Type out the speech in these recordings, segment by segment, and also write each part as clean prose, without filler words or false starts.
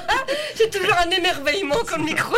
C'est toujours un émerveillement comme micro.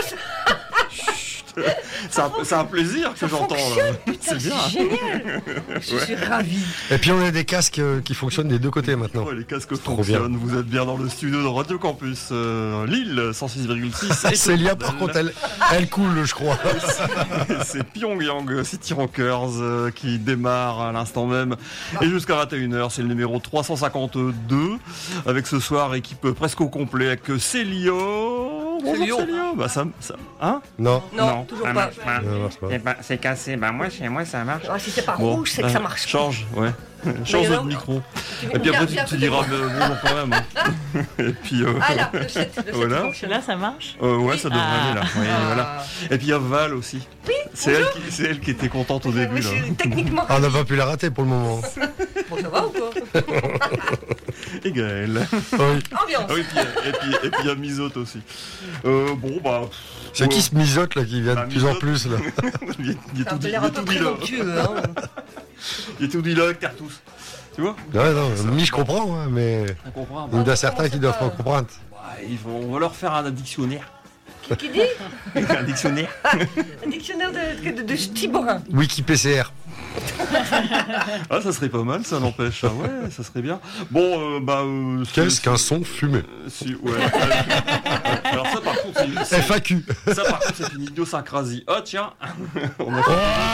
C'est un plaisir que j'entends là. C'est bien. C'est génial. Je suis ravie. Et puis on a des casques qui fonctionnent des deux côtés maintenant. Ouais, les casques trop fonctionnent. Vous êtes bien dans le studio de Radio Campus Lille 106,6. Célia, par contre, elle coule, je crois. C'est Pyongyang City Rockers qui démarre à l'instant même. Et jusqu'à 21h, c'est le numéro 352. Avec ce soir, équipe presque au complet avec Célio. Bonjour Célio. Bah ça hein? Non. Non, toujours ça pas. marche pas. Ça marche pas. Eh ben, c'est cassé. Bah moi, chez moi, ça marche. Si c'est pas rouge, c'est que ça marche. Change, ouais. Change Mais de micro. Et puis après, tu diras bonjour quand même. Hein. Et puis. Ah là, le 7 voilà. fonctionne. Là, ça marche. Ouais, ça devrait aller là. Oui, Ah. voilà. Et puis il y a Val aussi. Oui, c'est elle qui était contente au début. Oui, Là. je suis techniquement. Ah, on n'a pas pu la rater pour le moment. Bon, ça va ou quoi? Et Gaël. Oui. Ambiance. Ah oui, et puis il y a Misote aussi. Bon bah. C'est qui ce misote là qui vient de plus en plus là? Il est Ça a tout dit l'air un peu présomptueux, hein. Il est tout dit là avec Tertous. Tu vois? Ouais, non, je comprends, hein, mais On comprend. il y en a certains qui doivent pas comprendre. On va leur faire un dictionnaire. Qui dit? Un dictionnaire. Un dictionnaire de Stiborin. Wiki PCR. Ah, ça serait pas mal, ça n'empêche. Ah ouais, ça serait bien. Bon, Qu'est-ce qu'un son fumé? Ouais. Alors ça, par contre, FAQ. Ça, par contre, c'est une idiosyncrasie. Oh, tiens. On a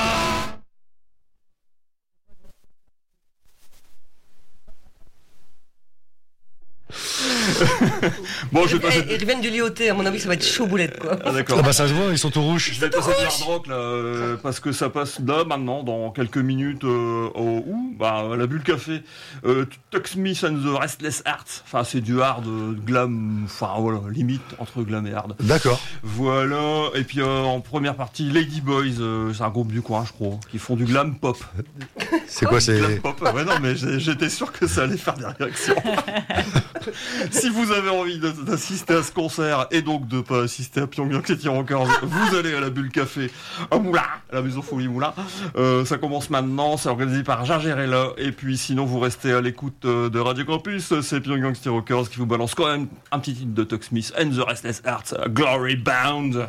Bon, je vais passer. Ils reviennent du Lyoté, à mon avis, ça va être chaud boulette, quoi. Ah, d'accord. Ah bah ça se voit, ils sont tout rouges. Je vais passer du hard rock là, parce que ça passe là maintenant dans quelques minutes à la Bulle Café. Tuck Smith and the Restless Hearts. Enfin c'est du hard glam, enfin voilà, limite entre glam et hard. D'accord. Voilà. Et puis en première partie, Lady Boys, c'est un groupe du coin je crois, qui font du glam pop. C'est quoi, c'est Glam pop. Ouais non mais j'étais sûr que ça allait faire des réactions. Si vous avez envie d'assister à ce concert et donc de pas assister à Pyongyang City Rockers, vous allez à la Bulle Café à Moulin, à la maison Folie Moulin. Ça commence maintenant, c'est organisé par Gingerella. Et puis sinon vous restez à l'écoute de Radio Campus, c'est Pyongyang City Rockers qui vous balance quand même un petit titre de Tuck Smith and the Restless Hearts, Glory Bound.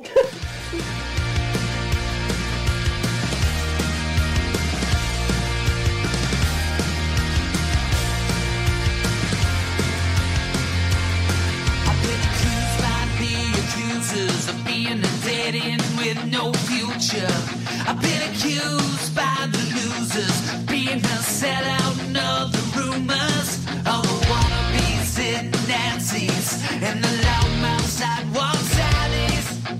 No future. I've been accused by the losers, being a sellout and other rumors. All the wannabes and Nancy's and the loudmouth sidewalk sallies.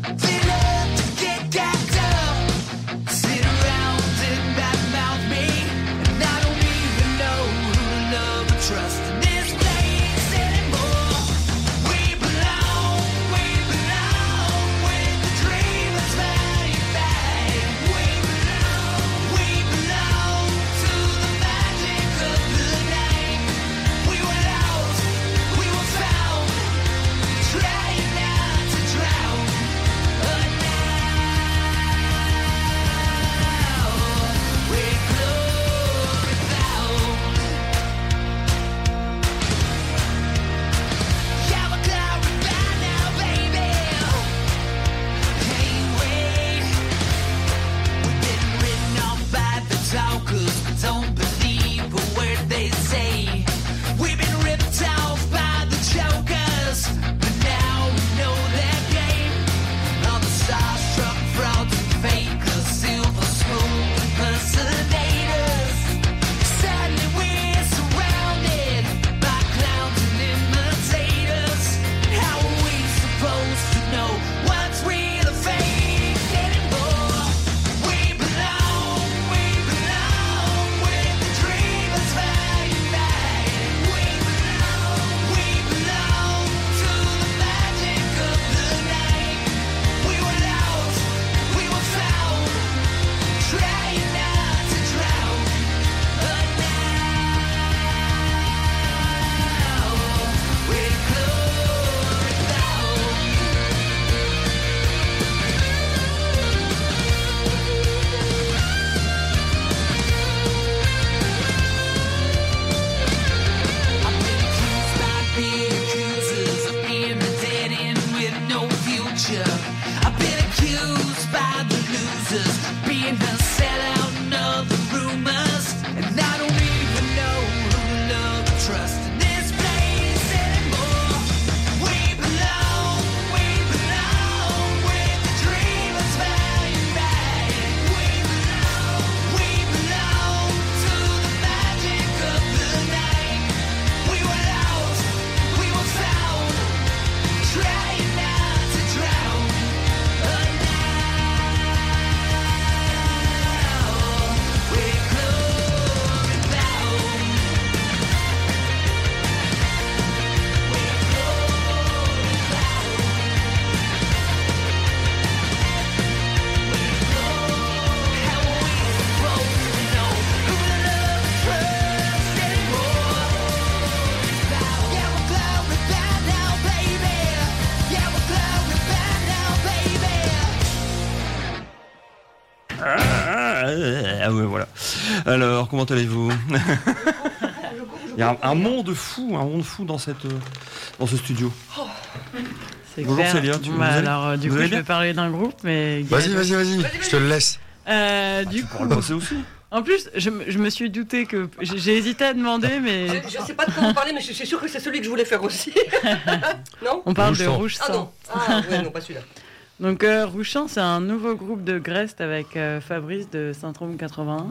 Ah ouais, voilà. Alors, comment allez-vous? Il y a un monde fou dans ce studio. C'est Bonjour clair. Célia, vous allez Alors, du Vous coup, allez je vais bien parler d'un groupe, mais... Vas-y, je te le laisse. Du Pour coup, le passer aussi. en plus, je me suis douté que... J'ai hésité à demander, mais... Je sais pas de quoi vous parlez, mais je suis sûr que c'est celui que je voulais faire aussi. Non? On parle Rouge de Sang. Rouge Ah Sang. non. Ah ouais, non, pas celui-là. Donc, Rouge Sang, c'est un nouveau groupe de Grest avec Fabrice de Syndrome 81.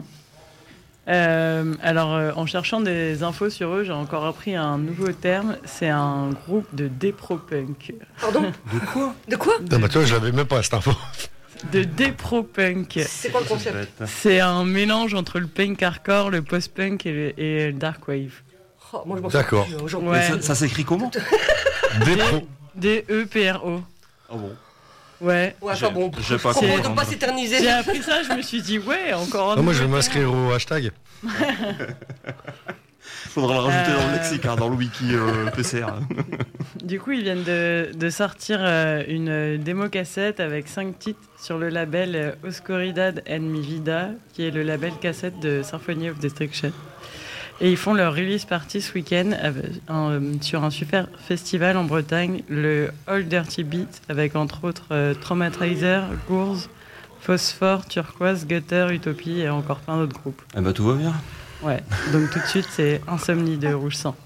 En cherchant des infos sur eux, j'ai encore appris un nouveau terme. C'est un groupe de dépro-punk. Pardon? De quoi? De quoi? Ah bah toi, je l'avais même pas cette info. De dépro-punk. C'est quoi le concept? C'est un mélange entre le punk hardcore, le post-punk et le dark wave. Oh, moi, je m'en D'accord. sors plus, aujourd'hui. Ouais. Mais ça s'écrit comment? Dépro. D-E-P-R-O. Ah bon. Ouais. Ouais, enfin bon. J'ai pas Je propose compris. de pas s'éterniser. J'ai appris ça, je me suis dit, ouais, encore un Ah, moi, je vais nouveau m'inscrire au hashtag. Faudra le rajouter dans le Euh. lexique, dans le wiki PCR. terme. Du coup, ils viennent de sortir une démo cassette avec 5 titres sur le label Oscuridad en mi vida, qui est le label cassette de Symphony of Destruction. Et ils font leur release party ce week-end sur un super festival en Bretagne, le All Dirty Beat, avec entre autres Traumatizer, Gours, Phosphore, Turquoise, Gutter, Utopie et encore plein d'autres groupes. Ah bah tout va bien. Ouais, donc tout de suite c'est Insomnie de Rouge Sang.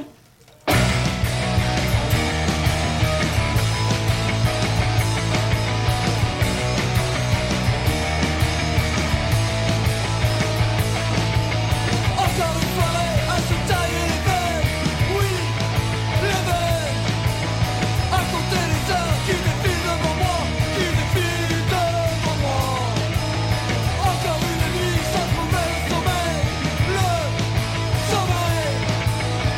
Encore une soirée à se tailler les veines. Oui, les veines. À compter les heures qui défilent devant moi, qui défilent devant moi. Encore une nuit sans trouver le sommeil. Le sommeil.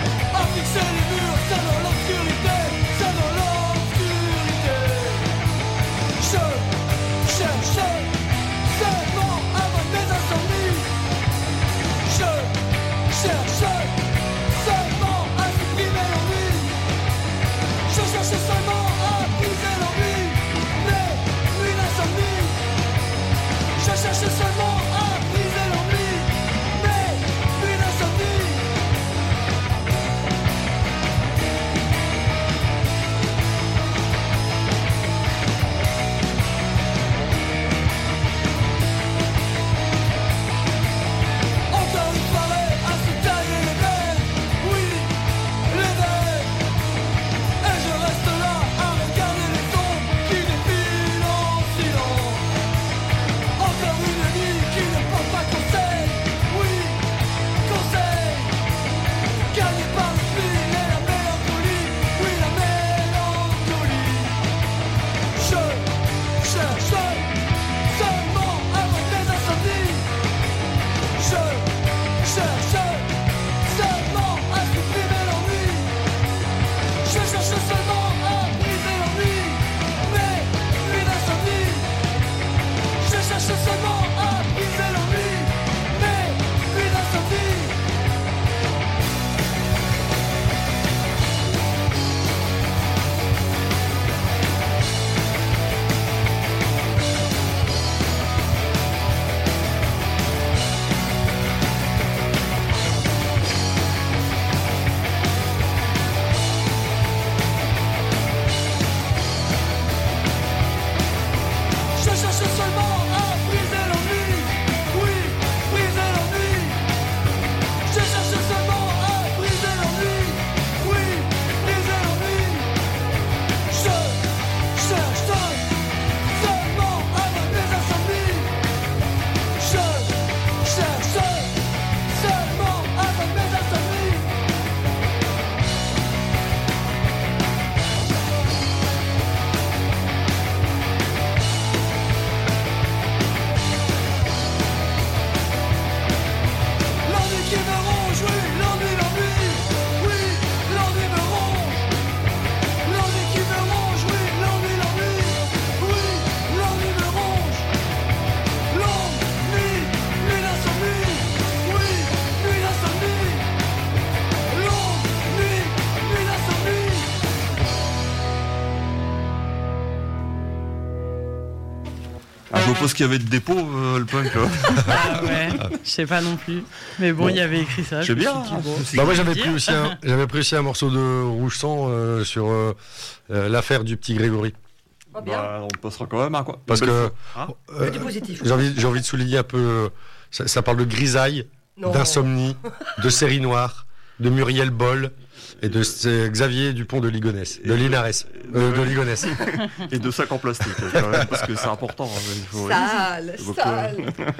Ah, je vois pas ce qu'il y avait de dépôt, le punk. Ah ouais, je sais pas non plus. Mais bon, il y avait écrit ça. C'est bien. me suis dit, bon. Bah moi j'avais dire. pris aussi un morceau de Rouge Sang sur l'affaire du petit Grégory. Oh, bien. Bah, on passera quand même à quoi. Parce que Que du positif. j'ai envie de souligner un peu, ça parle de grisaille, Non. d'insomnie, de série noire, de Muriel Boll et de Xavier Dupont de Ligonnès, de Linares, de Ligonnès. Et de sacs en plastique, quand même, parce que c'est important. Hein, il faut- Sale, Donc, sale.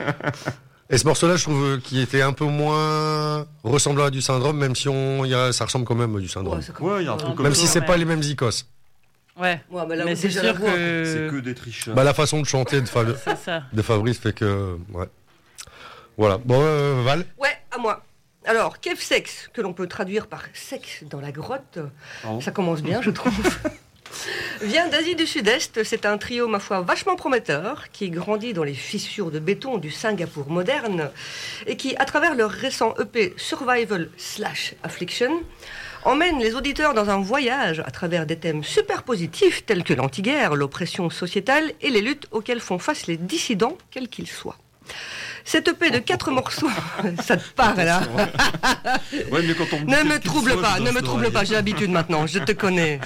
Et ce morceau-là, je trouve qu'il était un peu moins ressemblant à du Syndrome, même si ça ressemble quand même à du Syndrome. Ouais, c'est comme- Ouais, il y a un truc Même comme Même ça. si c'est ouais. pas les mêmes icos. Ouais, Ouais, mais là, mais c'est déjà, la sûr voix, C'est que que. des triches. Bah la façon de chanter C'est ça. de Fabrice fait que... Ouais. Voilà. Bon, Val. Ouais, à moi. Alors, Kev Sex, que l'on peut traduire par sexe dans la grotte, Pardon. ça commence bien, je trouve. Vient d'Asie du Sud-Est, c'est un trio, ma foi, vachement prometteur, qui grandit dans les fissures de béton du Singapour moderne, et qui, à travers leur récent EP Survival/Affliction, emmène les auditeurs dans un voyage à travers des thèmes super positifs tels que l'anti-guerre, l'oppression sociétale et les luttes auxquelles font face les dissidents, quels qu'ils soient. Cette EP de 4 morceaux, ça te parle là. Ouais, mais quand on me dit Ne quel me qu'il trouble soit, pas, je ne me danse trouble l'oreille. pas, j'ai l'habitude maintenant, je te connais.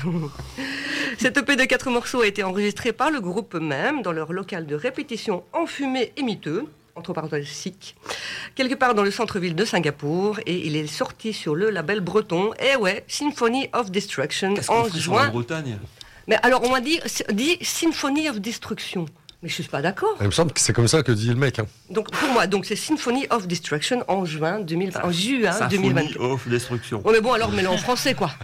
Cette EP de 4 morceaux a été enregistrée par le groupe eux-mêmes dans leur local de répétition enfumé et miteux, entre parenthèses SIC, quelque part dans le centre-ville de Singapour, et il est sorti sur le label breton, et ouais, Symphony of Destruction, Qu'est-ce qu'on en fait sur la juin. Bretagne? Mais alors on m'a dit Symphony of Destruction. Mais je suis pas d'accord. Il me semble que c'est comme ça que dit le mec. Hein. Donc pour moi, donc c'est Symphony of Destruction en juin 2020. En juin Symphonie 2024. of Destruction. Ouais, mais bon, alors mets-le en français, quoi.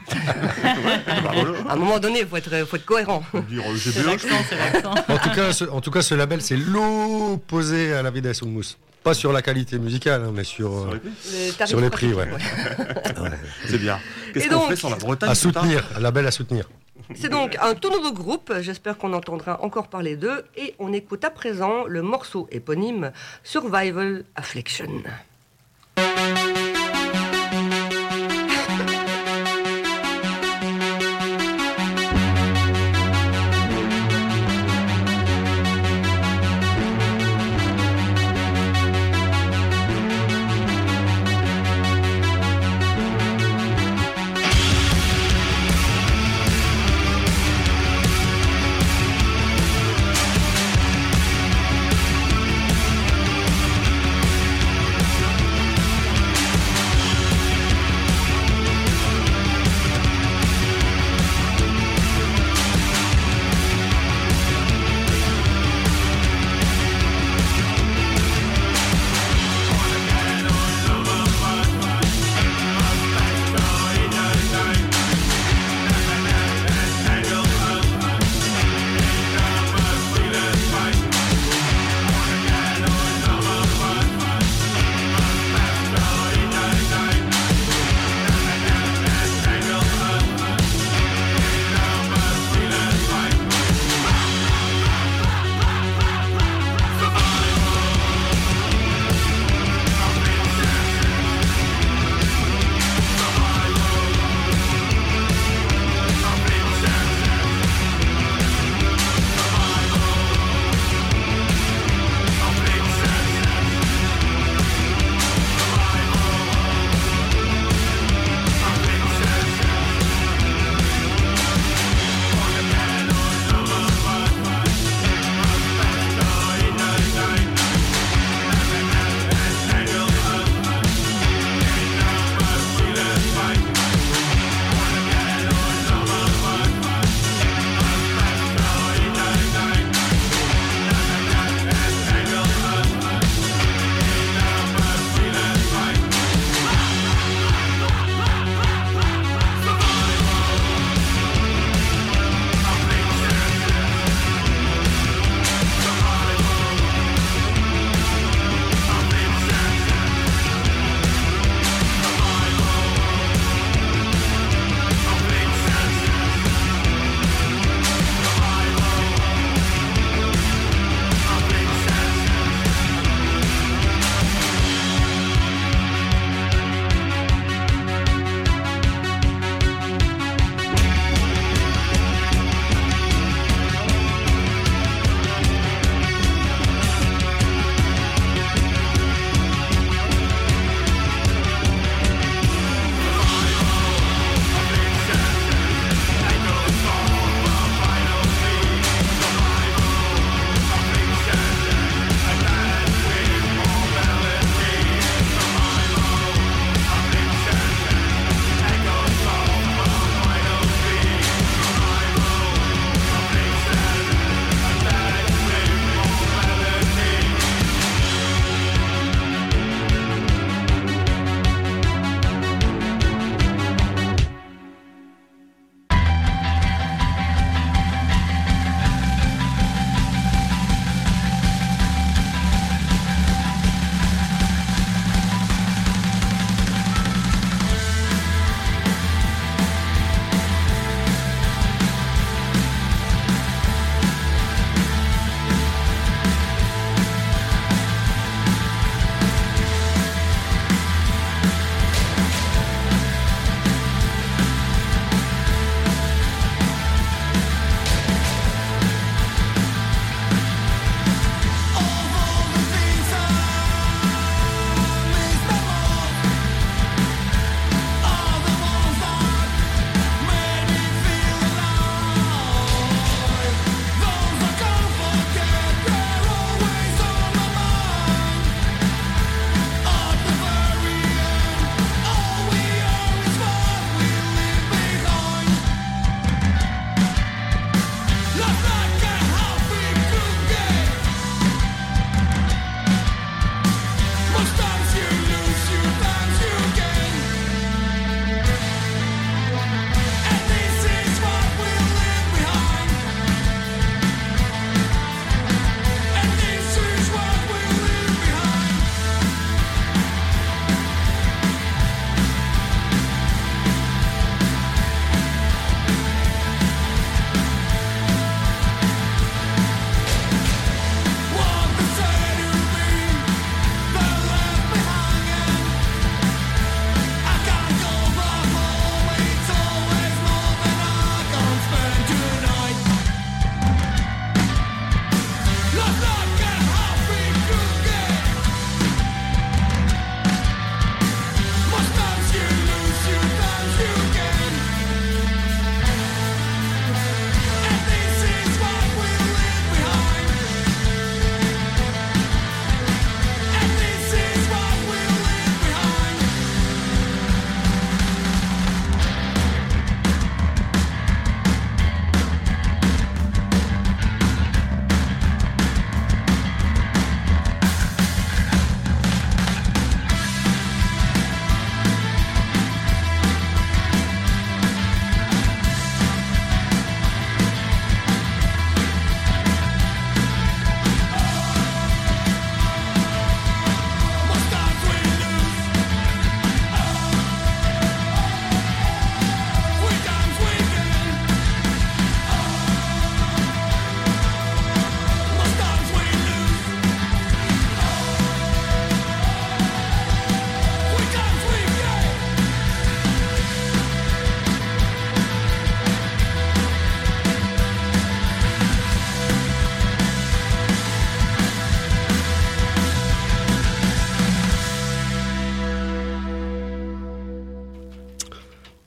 Bah, voilà. À un moment donné, faut être cohérent. Faut dire C'est GBH. l'accent, c'est l'accent. En tout cas, ce label, c'est l'opposé à la vie d'Assoumous. Pas sur la qualité musicale, hein, mais sur Sur les prix, ouais. C'est bien. Qu'est-ce Et qu'on donc- fait sur la Bretagne À putain soutenir, un label à soutenir. C'est donc un tout nouveau groupe, j'espère qu'on entendra encore parler d'eux, et on écoute à présent le morceau éponyme Survival Affliction. Survival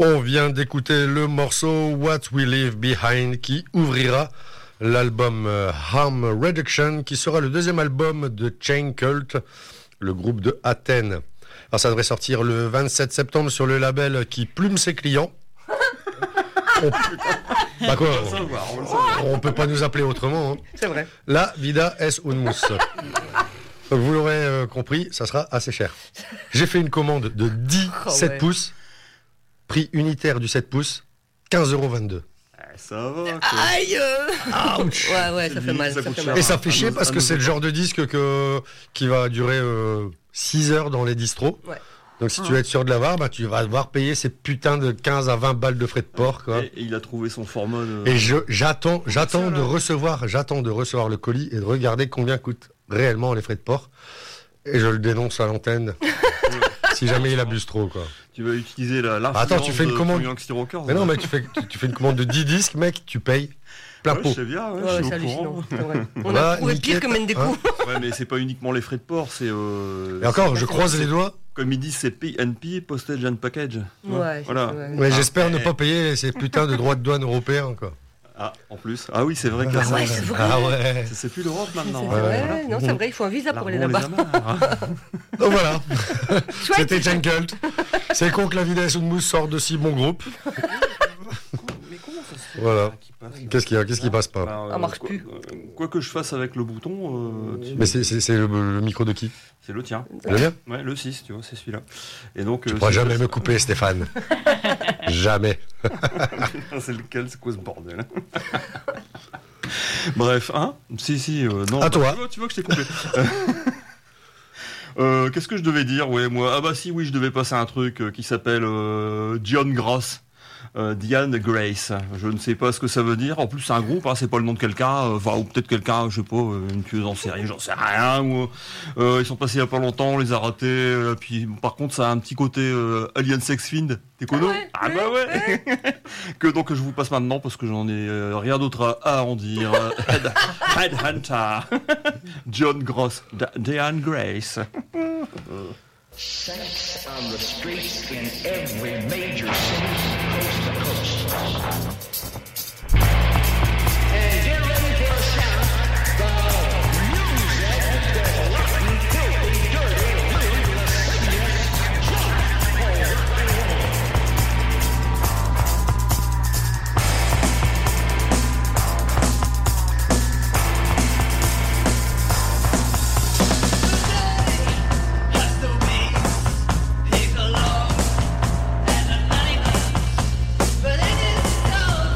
On vient d'écouter le morceau What We Leave Behind qui ouvrira l'album Harm Reduction qui sera le deuxième album de Chain Cult, le groupe de Athènes. Alors ça devrait sortir le 27 septembre sur le label qui plume ses clients. Bah quoi, on peut pas nous appeler autrement. Hein. C'est vrai. La vida es un mus. Donc vous l'aurez compris, ça sera assez cher. J'ai fait une commande de 7 pouces, prix unitaire du 7 pouces, 15,22 €. Ça va. Quoi. Aïe. Ouch. Ouais, ça fait mal. Ça fait mal. Et ça fait chier parce que c'est le genre de disque qui va durer 6 heures dans les distros. Ouais. Donc si tu veux être sûr de l'avoir, bah, tu vas devoir payer ces putains de 15 à 20 balles de frais de port. Quoi. Et il a trouvé son format de... Et j'attends de recevoir le colis et de regarder combien coûtent réellement les frais de port. Et je le dénonce à l'antenne. Si jamais il abuse trop, quoi. Tu vas utiliser la Attends, tu fais une commande. Mais non, mais tu fais une commande de 10 disques, mec, tu payes plein pot. Je sais bien, je suis c'est au courant. hallucinant. C'est vrai. On a trouvé pire que mène des coups. Ouais, mais c'est pas uniquement les frais de port, c'est. Et encore, je croise les doigts. Comme ils disent, c'est PNP, Postage and Package. Ouais, voilà. Mais j'espère ne pas payer ces putains de droits de douane européens, quoi. Ah, en plus. Ah oui, c'est vrai que ouais, c'est vrai. Ah ouais. C'est plus l'Europe maintenant. C'est vrai. Non, c'est vrai, il faut un visa pour aller là-bas. Donc voilà. Chouette. C'était Chain Cult. C'est con que la vida est une mousse sorte de si bon groupe. Mais comment ça se fait? Voilà. Qu'est-ce qui passe pas? Ça marche plus. Quoi que je fasse avec le bouton. Mais c'est le micro de qui? C'est le tien. Le mien? Ouais, le 6, tu vois, c'est celui-là. Et donc. Tu pourras jamais me couper, Stéphane. Jamais. C'est lequel? C'est quoi ce bordel? Bref, hein? Si, non. À toi. Tu vois que je t'ai coupé. Qu'est-ce que je devais dire? Ouais, moi. Ah bah si, oui, je devais passer un truc qui s'appelle Diane Grace. Diane Grace, je ne sais pas ce que ça veut dire. En plus, c'est un groupe, hein, c'est pas le nom de quelqu'un, ou peut-être quelqu'un, je sais pas, une tueuse en série, j'en sais rien. Ou, ils sont passés il y a pas longtemps, on les a ratés. Puis, par contre, ça a un petit côté Alien Sex Fiend. T'es connu? Ah bah ouais. Que donc je vous passe maintenant parce que j'en ai rien d'autre à en dire. Headhunter, John Gross, Diane Grace. Sex on the streets in every major city, coast to coast. And get ready for a sound, the music, the rotten, filthy, dirty, rude, lascivious, But it is so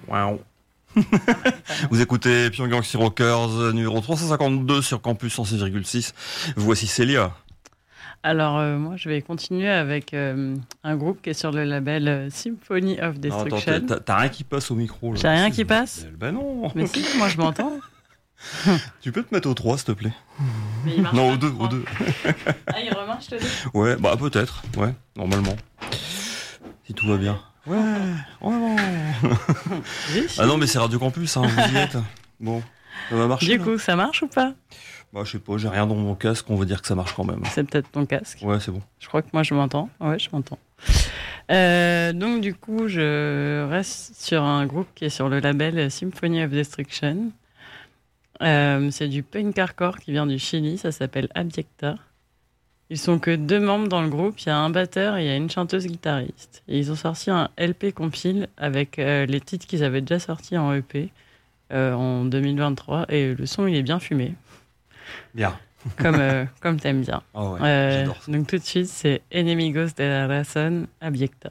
Wow. Vous écoutez Pyongyang City Rockers, numéro 352 sur Campus 106,6. Voici Célia. Alors, moi, je vais continuer avec un groupe qui est sur le label Symphony of Non, Destruction. attends, t'as rien qui passe au micro. Là. J'ai rien qui passe. Ben non. Mais si, moi, je m'entends. Tu peux te mettre au 3, s'il te plaît. Mais il marche Non, pas, au 2, le au 2. Ah, il remarche, le 2 Ouais, bah peut-être. Ouais, normalement. Si tout va bien. Ouais, vraiment. Ah non, mais c'est Radio Campus, hein, vous y êtes. Bon, ça va marcher. Du là coup, ça marche ou pas? Bah, je sais pas, j'ai rien dans mon casque, on va dire que ça marche quand même. C'est peut-être ton casque. Ouais, c'est bon. Je crois que moi, je m'entends. Ouais, je m'entends. Donc, du coup, je reste sur un groupe qui est sur le label Symphony of Destruction. C'est du punk hardcore qui vient du Chili, ça s'appelle Abyecta. Ils sont que 2 membres dans le groupe, il y a un batteur et il y a une chanteuse guitariste. Et ils ont sorti un LP compile avec les titres qu'ils avaient déjà sortis en EP en 2023 et le son il est bien fumé, Bien. comme t'aimes bien. Ah ouais, j'adore ça. Donc tout de suite c'est Enemigos de la Razón, Abyecta.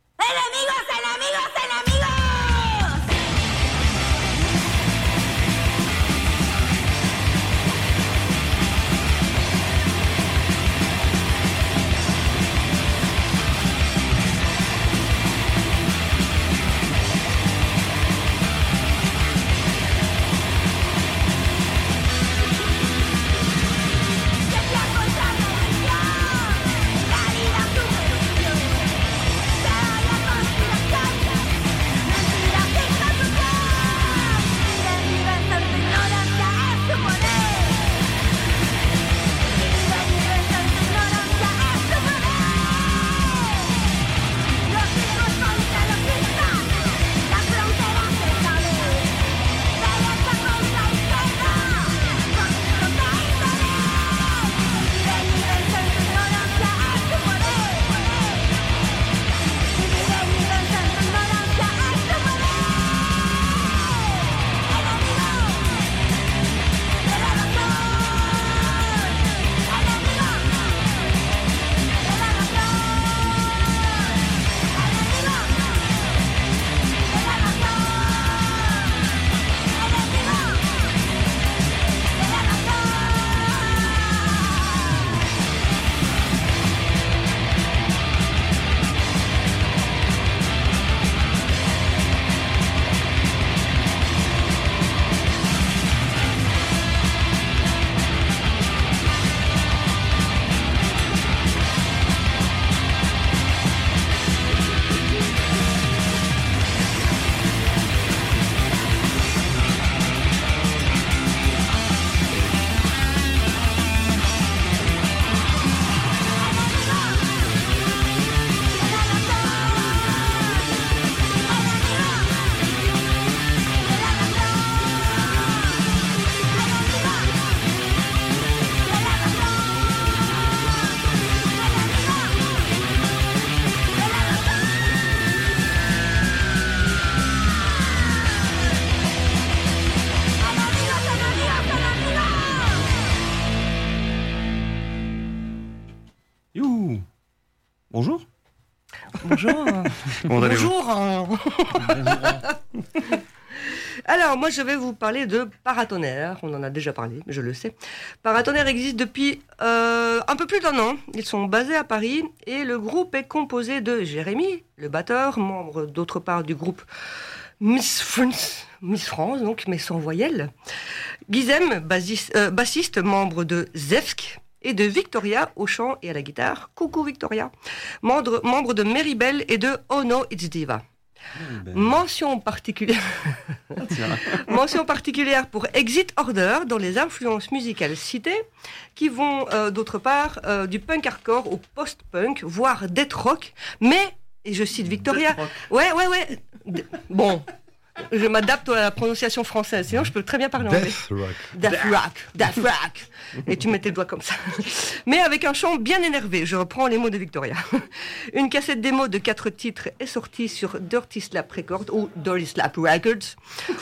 Youhou. Bonjour. Bonjour. Comment allez-vous? Bonjour. Alors, moi, je vais vous parler de Paratonnerre. On en a déjà parlé, je le sais. Paratonnerre existe depuis un peu plus d'1 an. Ils sont basés à Paris et le groupe est composé de Jérémy, le batteur, membre d'autre part du groupe Miss France, donc, mais sans voyelle. Guizem, bassiste, membre de Zevsk. Et de Victoria au chant et à la guitare. Coucou Victoria. Membre de Meribel et de Oh No It's Diva. Mention particulière pour Exit Order dans les influences musicales citées qui vont d'autre part du punk hardcore au post-punk voire death rock, mais et je cite Victoria. Ouais. Bon, je m'adapte à la prononciation française, sinon je peux très bien parler anglais. Death rock. Et tu mets tes doigts comme ça. Mais avec un chant bien énervé, je reprends les mots de Victoria. Une cassette démo de 4 titres est sortie sur Dirty Slap Records ou Dirty Slap Records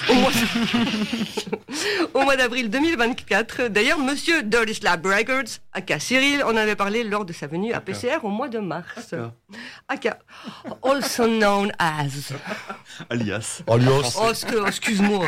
au mois d'avril 2024. D'ailleurs, monsieur Dirty Slap Records, aka Cyril, en avait parlé lors de sa venue à PCR au mois de mars. Aka, also known as. Alias. Alias. Oh, excuse-moi.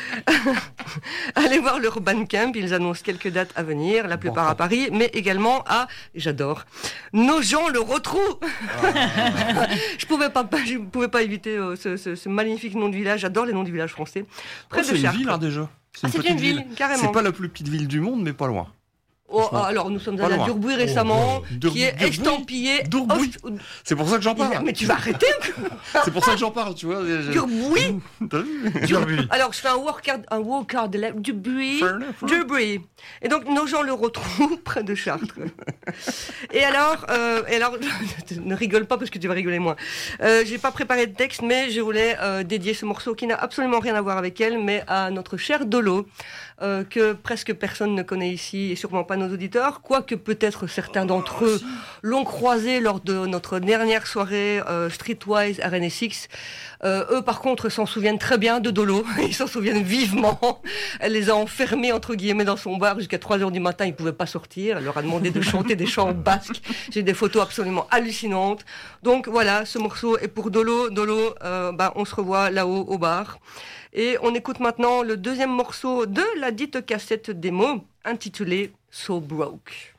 Allez voir leur Bandcamp, ils annoncent quelques dates à venir, la plupart à Paris, mais également à, j'adore, Nogent-le-Rotrou. Je pouvais pas éviter ce magnifique nom de village, j'adore les noms de villages français. Près de C'est une Chartres. ville, hein, déjà. Ah, c'est petite une ville, carrément. C'est pas la plus petite ville du monde, mais pas loin. Oh, franchement, alors nous sommes pas allés à loin. Durbuy récemment, Durbuy. qui est Durbuy. estampillé. Durbuy. C'est pour ça que j'en parle. Mais tu vas arrêter. C'est pour ça que j'en parle, tu vois. Durbuy. T'as vu? Durbuy. Alors je fais un walk de la Durbuy. Fair enough, hein. Durbuy. Et donc Nogent-le-Rotrou, près de Chartres. Et alors, ne rigole pas parce que tu vas rigoler moins. J'ai pas préparé de texte, mais je voulais dédier ce morceau qui n'a absolument rien à voir avec elle, mais à notre chère Dolo, que presque personne ne connaît ici, et sûrement pas nos auditeurs, quoique peut-être certains d'entre eux l'ont croisé lors de notre dernière soirée Streetwise à RNSX. Eux, par contre, s'en souviennent très bien de Dolo. Ils s'en souviennent vivement. Elle les a enfermés, entre guillemets, dans son bar jusqu'à 3h du matin. Ils pouvaient pas sortir. Elle leur a demandé de chanter des chants basques. J'ai des photos absolument hallucinantes. Donc voilà, ce morceau est pour Dolo. Dolo, on se revoit là-haut au bar. Et on écoute maintenant le deuxième morceau de la dite cassette démo, intitulé So Broke.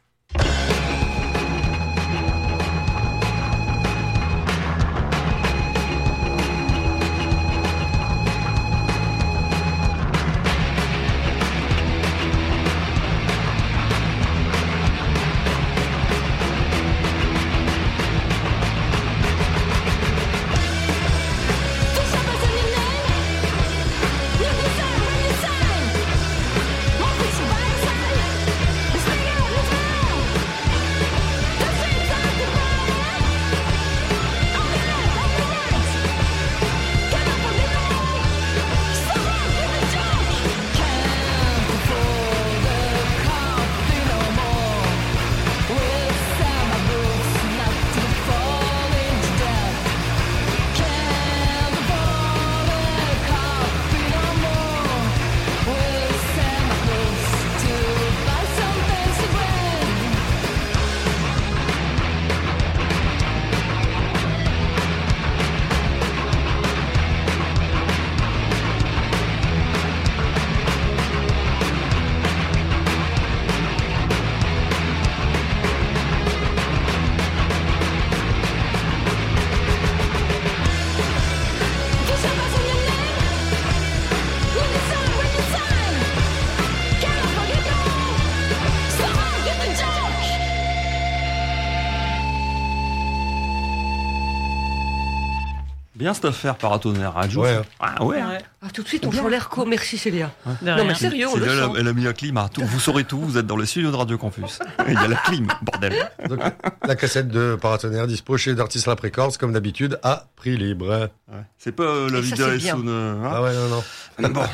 Bien cette affaire Paratonnerre Radio. Ouais. Ah ouais. Ouais. Ah, tout de suite, on change l'air co. Merci Célia. De Non, rien. mais sérieux, on C'est le là, sent. elle a mis la clim à tout. Vous saurez tout, vous êtes dans les studios de Radio Campus. Il y a la clim, bordel. Donc, la cassette de Paratonnerre dispo chez Dirty Slap Records, comme d'habitude, à prix libre. Ouais. C'est pas la Et ça, vida c'est et bien. son. Ah ouais, non. Bon.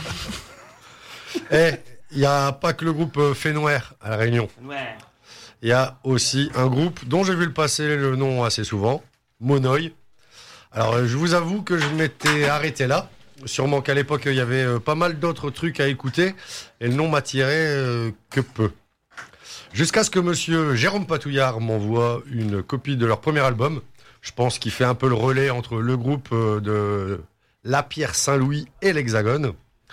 Et il n'y a pas que le groupe Fénoir à La Réunion. Ouais. Il y a aussi un groupe dont j'ai vu le passer le nom assez souvent, Monoï. Alors, je vous avoue que je m'étais arrêté là. Sûrement qu'à l'époque, il y avait pas mal d'autres trucs à écouter. Et le nom m'attirait que peu. Jusqu'à ce que monsieur Jérôme Patouillard m'envoie une copie de leur premier album. Je pense qu'il fait un peu le relais entre le groupe de La Pierre Saint-Louis et l'Hexagone.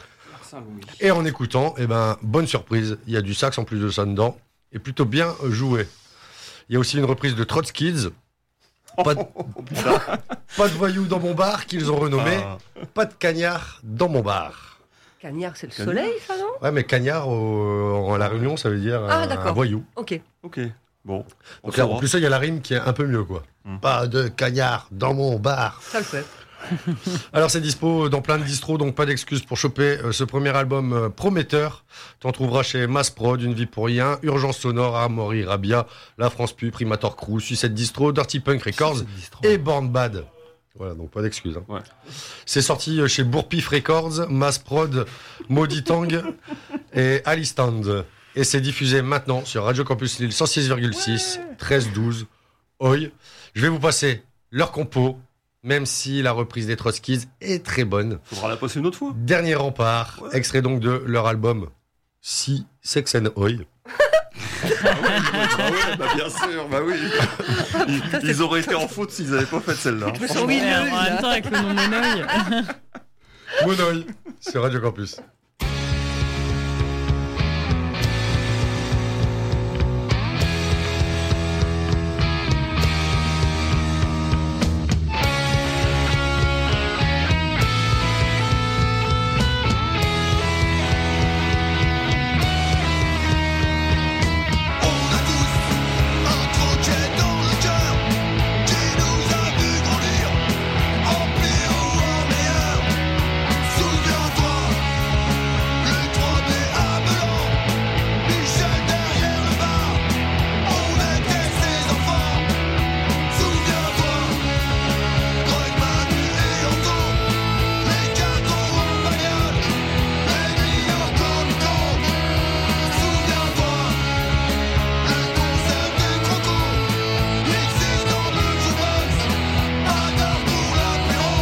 Et en écoutant, bonne surprise. Il y a du sax en plus de ça dedans. Et plutôt bien joué. Il y a aussi une reprise de Trotskids. Pas de voyous dans mon bar qu'ils ont renommé Pas de cagnard dans mon bar. Cagnard, c'est le soleil, ça, non? Ouais, mais cagnard en La Réunion, ça veut dire Ah, un d'accord. voyou. Ok. Ok. Bon. On Donc là, en saura. plus, il y a la rime qui est un peu mieux, quoi. Pas de cagnard dans mon bar. Ça le fait. Alors, c'est dispo dans plein de distros, donc pas d'excuses pour choper ce premier album prometteur. T'en trouveras chez Mass Prod, Une vie pour rien, Urgence Sonore, Armory Rabia, La France Pu, Primator Crew, Suicide Distro, Dirty Punk Records et Born Bad. Voilà, donc pas d'excuses. Hein. Ouais. C'est sorti chez Bourpif Records, Mass Prod, Maudit Tang et Alistand. Et c'est diffusé maintenant sur Radio Campus Lille 106,6, 13-12, Oi. Je vais vous passer leur compo, même si la reprise des Trotskids est très bonne. Faudra la passer une autre fois. Dernier rempart, extrait donc de leur album Si Sex and Oi. Bien sûr, bah oui. Ils auraient été en faute s'ils n'avaient pas fait celle-là. Je me sens Ouais, winneuse, en là. même temps, avec le nom Monoï. Monoï sur Radio Campus. On a tous un troquet dans le cœur qui nous a vu grandir, en pire ou en meilleur. Souviens-toi, le 3B à Melan, Michel derrière le bar, on était ses enfants. Souviens-toi, Greg, Manu et Anto, les cartons en bagnole, les nuits en comico. Souviens-toi, le concert des crocos, l'existe dans le jukebox, un d'heure pour l'apéro.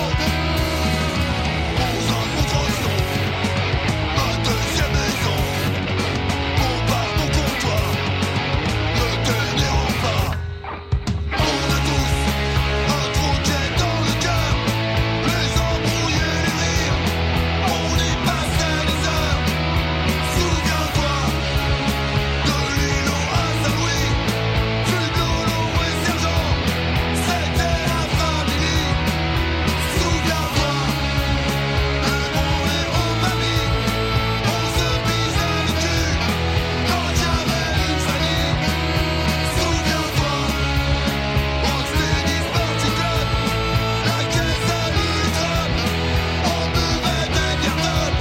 11 ans de Montreuil, ma deuxième maison, mon bar, mon comptoir, le dernier rempart. On a tous un troquet dans le cœur, les embrouillés, les rires, on y passait des heures. Souviens-toi de Lilo à Saint-Louis, Fulgolo et Sergent, c'était la famille. Souviens-toi, le bon héros mamie, on se bisait le cul quand y avait une famille. Souviens-toi, Rocksteady Sporting Club, la caisse à l'Ultrop, on buvait des bières top.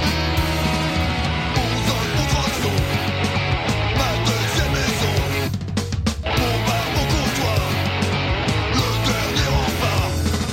11 ans de Montreuil, ma deuxième maison, mon bar, mon comptoir, le dernier rempart.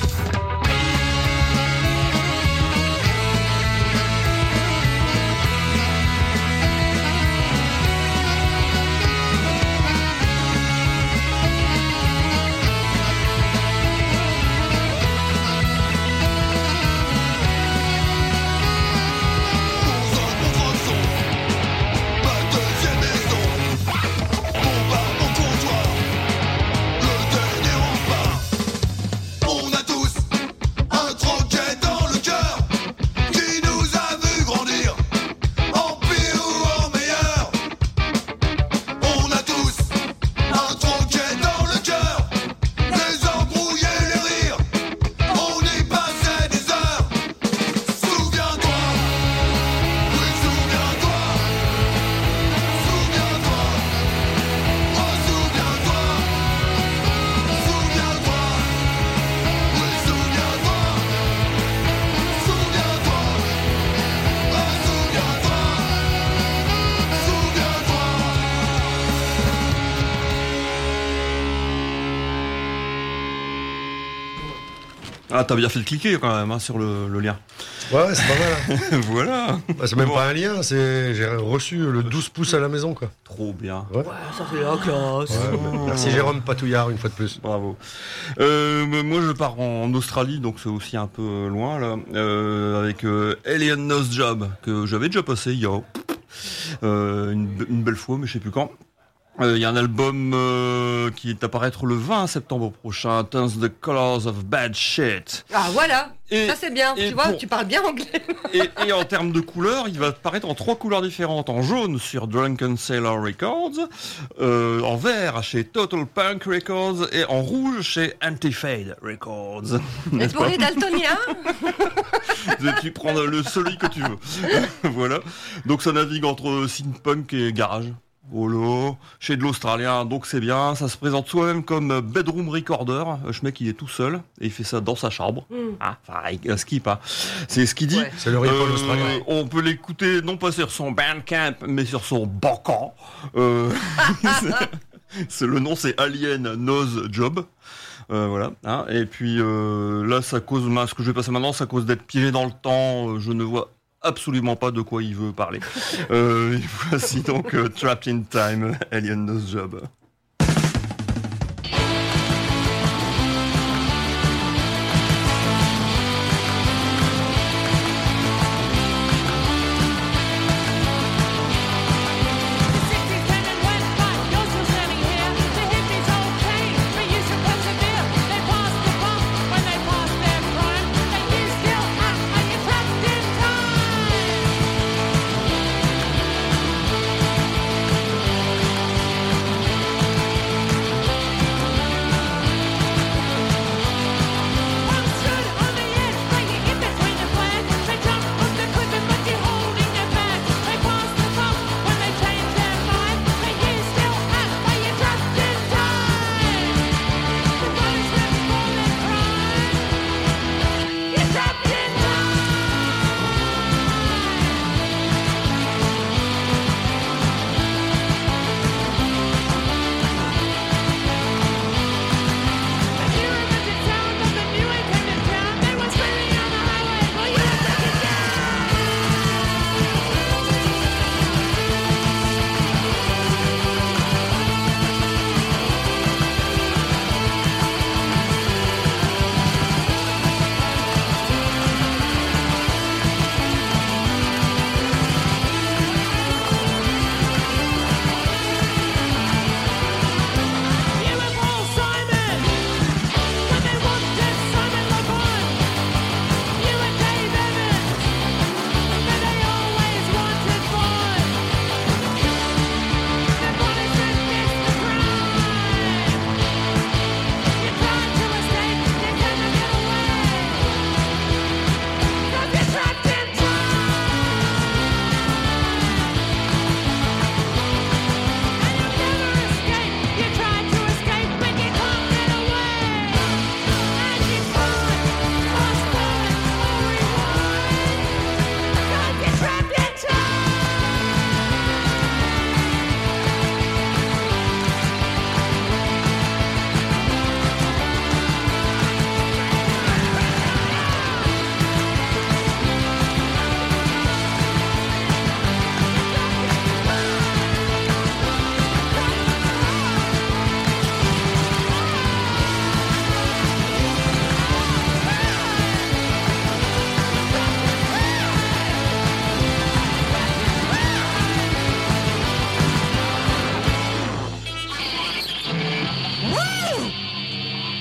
Ma deuxième maison, mon bar, mon comptoir, le dernier rempart. On a tous un troquet dans le cœur qui nous a vu grandir, en pire ou en meilleur. On a tous un troquet dans le cœur, les embrouillés, les rires, on y passait des heures. Souviens-toi, oui souviens-toi, souviens-toi, oh souviens-toi, souviens-toi, oui souviens-toi, souviens-toi, oh souviens-toi, Ah, t'as bien fait de cliquer quand même sur le lien. Ouais, c'est pas mal. Hein. Voilà. Bah, c'est même Bon. pas un lien, j'ai reçu le 12 pouces à la maison, quoi. Trop bien. Ouais. Ça, c'est la classe. Ouais, merci Jérôme Patouillard une fois de plus. Bravo. Moi, je pars en Australie, donc c'est aussi un peu loin là, avec Alien Nose Job que j'avais déjà passé il y a une belle fois, mais je sais plus quand. Il y a un album qui est à paraître le 20 septembre prochain, Turns the Colors of Bad Shit. Ah, voilà. Et- Ça, c'est bien. et Tu vois, pour- tu parles bien anglais. Et en termes de couleurs, il va paraître en 3 couleurs différentes. En jaune sur Drunken Sailor Records, en vert chez Total Punk Records et en rouge chez Anti-Fade Records. Et N'est-ce pour pas les daltoniens, Tu prends celui que tu veux. Voilà. Donc ça navigue entre synth-punk et garage. Voilà, chez de l'australien, donc c'est bien. Ça se présente soi-même comme bedroom recorder. Ce mec, il est tout seul et il fait ça dans sa chambre. Ah, enfin, il skip, hein. C'est ce qu'il dit. Ouais. C'est le Ripoll australien. On peut l'écouter non pas sur son Bandcamp, mais sur son Bandcamp. Le nom, c'est Alien Nose Job. Voilà. Hein. Et puis là, ça cause, ce que je vais passer maintenant, ça cause d'être piégé dans le temps. Je ne vois absolument pas de quoi il veut parler. Voici donc Trapped in Time, Alien Nose Job. The 60s when and when, but you're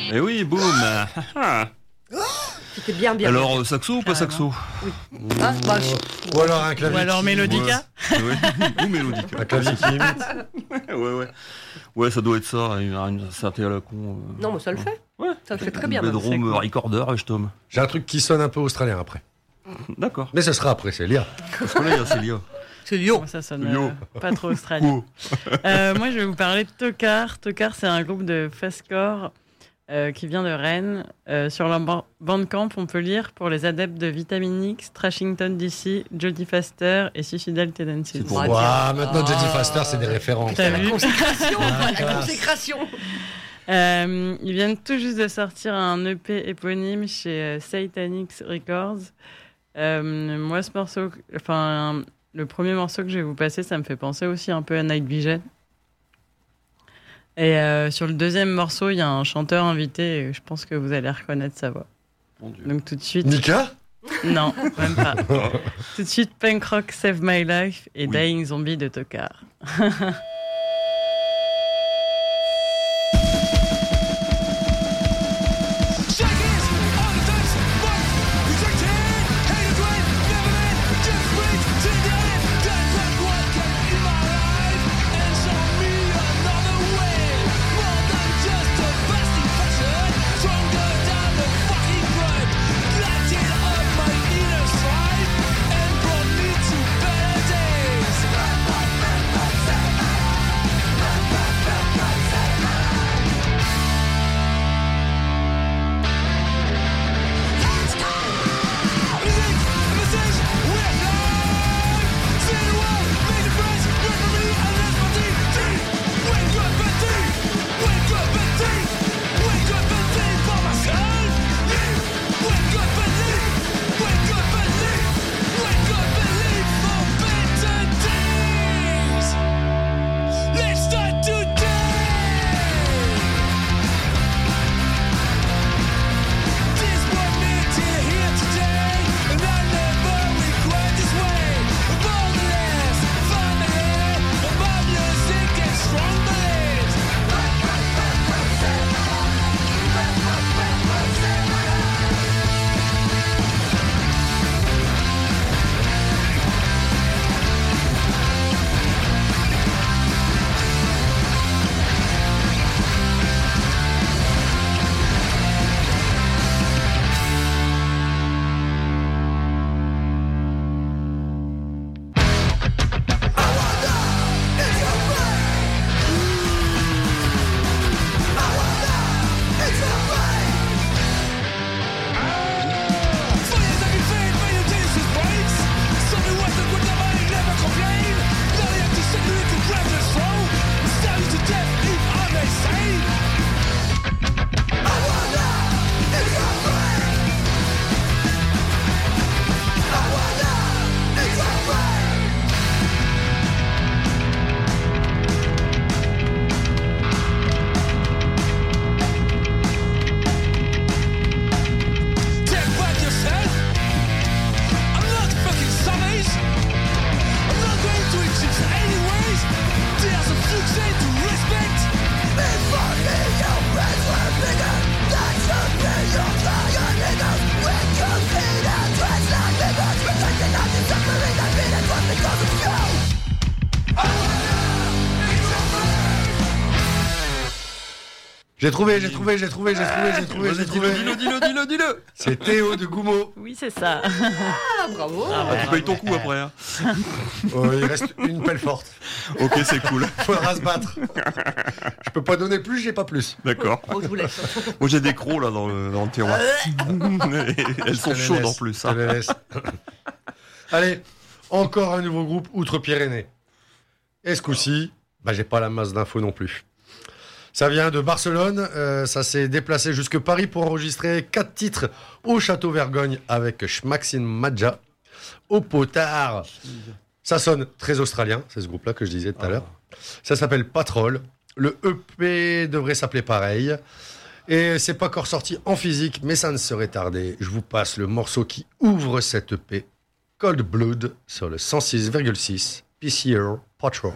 Et oui, boum. C'était bien. Alors, saxo ou pas saxo? Ah, bah, Ou alors un clavier. Ou alors Mélodica. Ouais. Ou Mélodica. Un clavier qui imite. Ouais. Ouais, ça doit être ça, une synthé à la con. non, mais ça le fait. Ouais. Ça le fait très bien. Bedroom c'est cool. recorder et je tombe. J'ai un truc qui sonne un peu australien après. D'accord. Mais ce sera après, c'est Lia. Parce que là, il y a Célia. C'est Lyon. Moi, ça sonne Yo. pas trop australien. Oh. Moi, je vais vous parler de Tokar. Tokar, c'est un groupe de fastcore qui vient de Rennes. Sur leur Bandcamp, on peut lire pour les adeptes de Vitamin X, Trashington DC, Jodie Foster et Suicidal Tendencies. C'est pour Ouais, moi. tiens. Maintenant, Jodie Foster, c'est des références. T'as La vu consécration. La classe. consécration. Ils viennent tout juste de sortir un EP éponyme chez Satanix Records. Moi, ce morceau, le premier morceau que je vais vous passer, ça me fait penser aussi un peu à Night Vision. Et sur le deuxième morceau, il y a un chanteur invité et je pense que vous allez reconnaître sa voix. Mon Dieu. Donc tout de suite... Nika Non, même pas. Tout de suite, Punk Rock Save My Life et Oui. Dying Zombie de Tokar. J'ai trouvé. Vas-y, dis-le. C'est Théo de Goumeau. Oui, c'est ça. Ah, bravo. Tu payes ton coup après. Hein. Oh, il reste une pelle forte. Ok, c'est cool. Faudra se battre. Je peux pas donner plus, j'ai pas plus. D'accord. Bon, je vous laisse. Moi, j'ai des crocs là dans le tiroir. Elles sont chaudes en plus. Je te les laisse. Allez, encore un nouveau groupe outre-Pyrénées. Et ce coup-ci, j'ai pas la masse d'infos non plus. Ça vient de Barcelone, ça s'est déplacé jusque Paris pour enregistrer 4 titres au Château Vergogne avec Schmaxin Madja, au Potard. Ça sonne très australien, c'est ce groupe-là que je disais tout à l'heure. Ça s'appelle Patrol. Le EP devrait s'appeler pareil. Et c'est pas encore sorti en physique, mais ça ne serait tardé. Je vous passe le morceau qui ouvre cette EP, Cold Blood, sur le 106,6 PCR Patrol.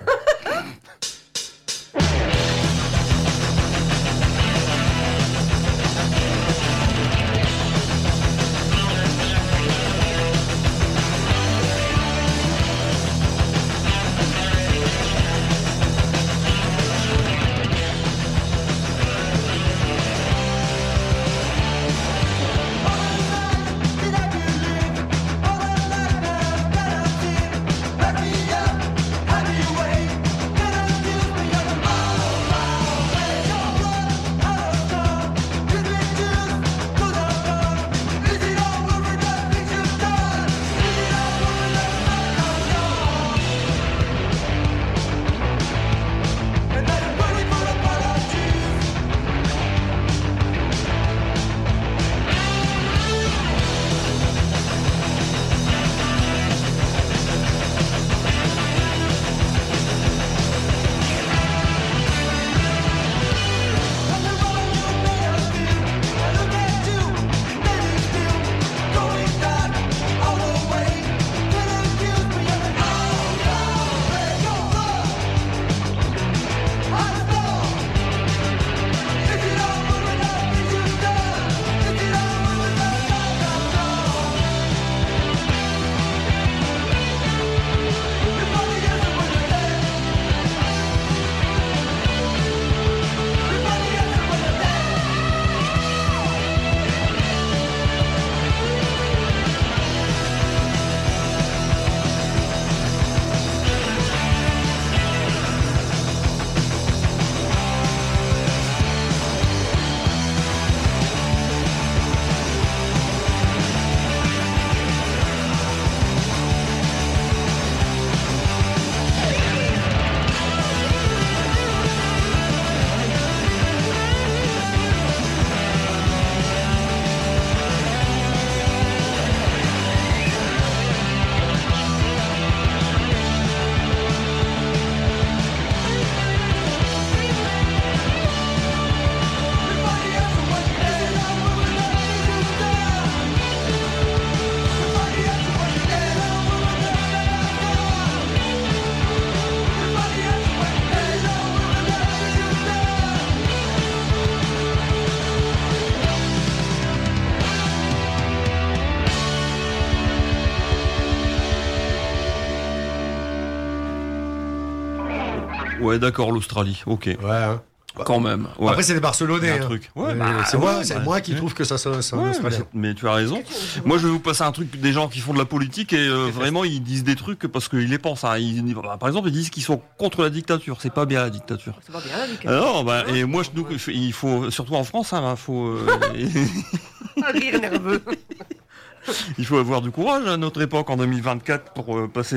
Ouais, d'accord, l'Australie, ok. Ouais, hein. Quand même. Ouais. Après, c'est les Il y a Barcelonais. un hein. truc. Ouais, C'est moi qui trouve que ça c'est un Ouais, Australien. mais tu as raison. Moi, je vais vous passer un truc des gens qui font de la politique et vraiment, ils disent des trucs parce qu'ils les pensent. Hein. Par exemple, ils disent qu'ils sont contre la dictature. C'est pas bien la dictature. C'est pas bien la dictature. Non, et moi, il faut, surtout en France, hein, faut, Un rire nerveux. il faut avoir du courage à notre époque en 2024 pour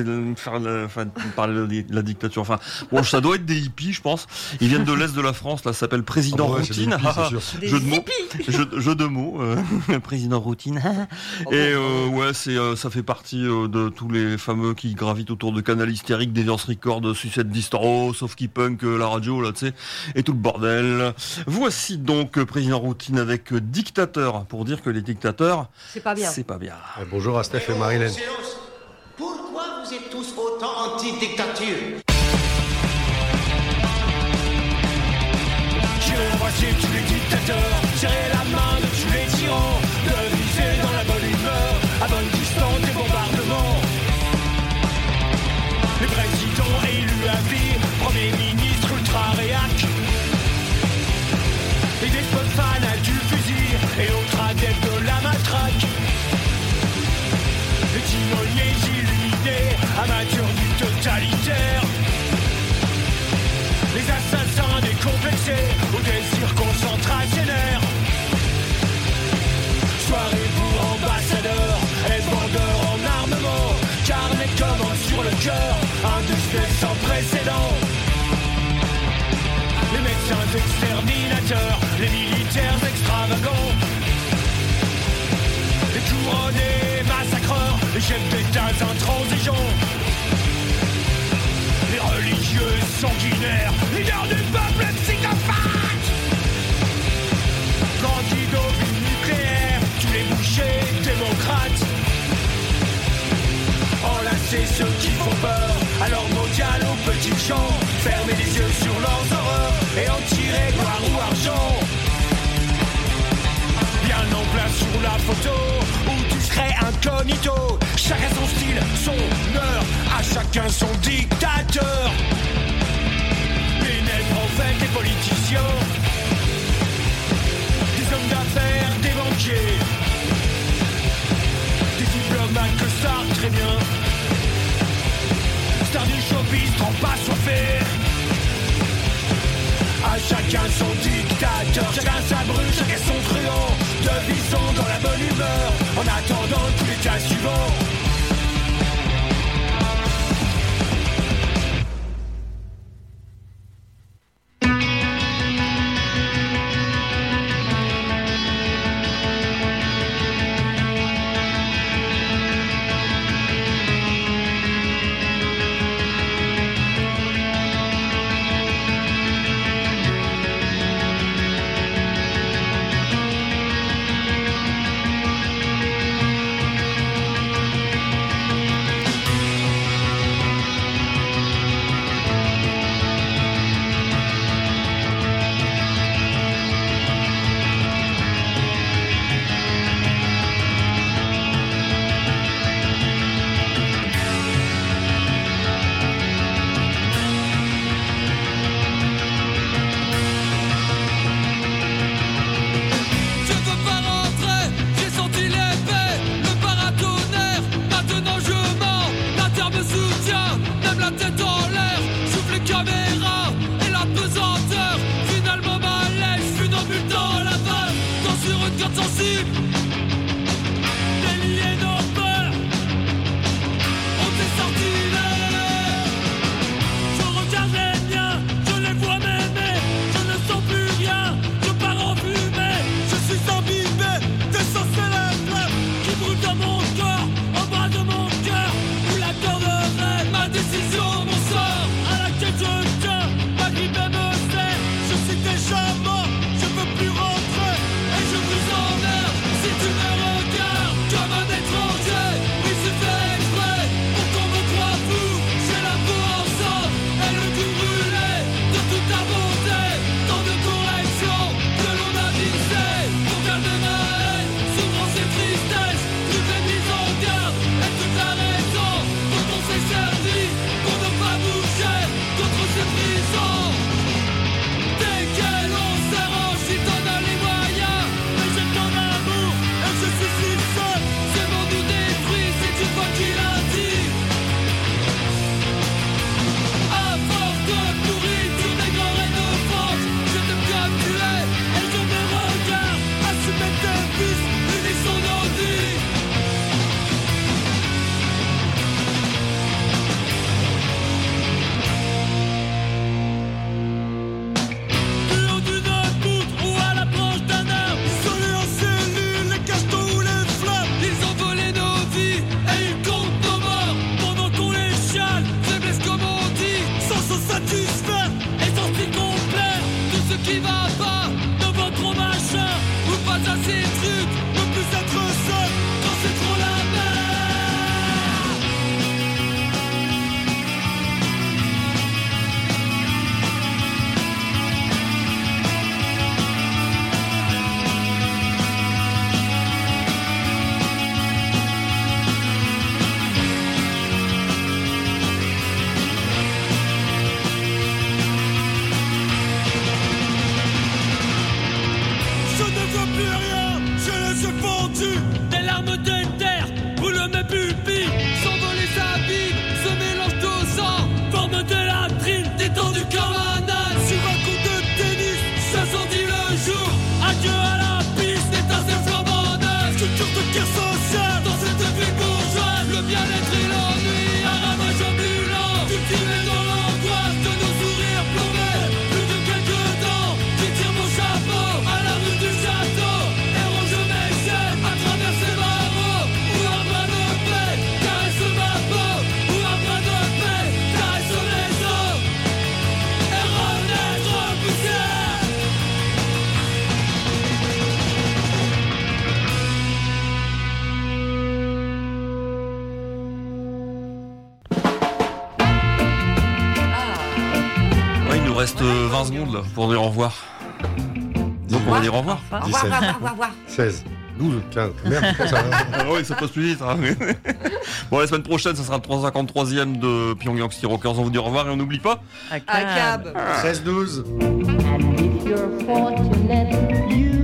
parler de la dictature. Enfin, bon, ça doit être des hippies, je pense. Ils viennent de l'est de la France. Là, ça s'appelle Président Ah ouais, c'est des Routine. hippies, c'est sûr. Des Jeu de mots. hippies. Jeu de mots. Président Routine. Et ouais, ça fait partie de tous les fameux qui gravitent autour de Canal Hystérique, Deviance Record, Sucette Distro, Softky Punk, la radio, là, tu sais, et tout le bordel. Voici donc Président Routine avec Dictateur, pour dire que les dictateurs, C'est pas bien. c'est pas bien. Bonjour à Steph et Marilyn. Silence. Pourquoi vous êtes tous autant anti-dictature? Je vais embrasser tous les dictateurs, serrer la main de tous les tyrans, de viser dans la bonne humeur, à bonne distance des bombardements. Les présidents élus à vie, premiers ministres ultra-réac, les despotes fans du fusil et autres adeptes de la matraque. Les timoniers illuminés, amateurs du totalitaire. Les assassins décomplexés au désir concentrationnaire. Soirée pour ambassadeurs et vendeurs en armement. Carnet commande sur le cœur, industrie sans précédent. Les médecins exterminateurs, les militaires extravagants. Les couronnés massacreurs, les chefs d'État intransigeants. Les religieux sanguinaires, leaders du peuple psychopathe. Candidats nucléaires, tous les bouchers démocrates. Enlacer ceux qui font peur, alors mondial aux petits champs. Fermer les yeux sur leurs horreurs et en tirer gloire ou argent. Bien en place sur la photo, où tu serais incognito. Chacun son style, son heure, à chacun son dictateur. Les nets prophètes, des politiciens, des hommes d'affaires, des banquiers, des diplomates que savent très bien. Stars du showbiz, trop pas soifés. À chacun son dictateur, chacun sa brûle, chacun son truand. Devisons dans la bonne humeur, en attendant tous les cas suivants. Je suis déjà mort, je veux plus rentrer et je brise en l'air. Si casser les trucs, ne plus être seul quand c'est trop la merde. Je ne veux plus rien, je les ai fondus. Des larmes de terre brûlent mes pupilles. S'envolent les abîmes, se mélangent au sang. Forme de latrine, détendue comme un âne. Sur un coup de tennis, s'incendie le jour. Adieu à la piste, étincelle flambant neuf. Culture de guerre sociale dans cette vie bourgeoise. Le bien-être et l'ennui, un ravage ambulant. Cultivé dans l'angoisse de nos sourires plombés. Plus de quelques dents qui tirent mon chapeau à la rue du château. Héros, je m'échappe à travers ces barreaux. Où un bras de paix caresse ma peau. Où un bras de paix caresse les os. Et renaître poussière. Ouais, il nous reste 20 secondes là, pour dire au revoir. Donc on va dire au revoir. 17, 16, 12, 15. Merde, ça va. Ah oui, ça passe plus vite. Hein. Bon, la semaine prochaine, ça sera le 353e de Pyongyang City Rockers. On vous dit au revoir et on n'oublie pas. À À cab. 13, 12. And if you're fortunate, you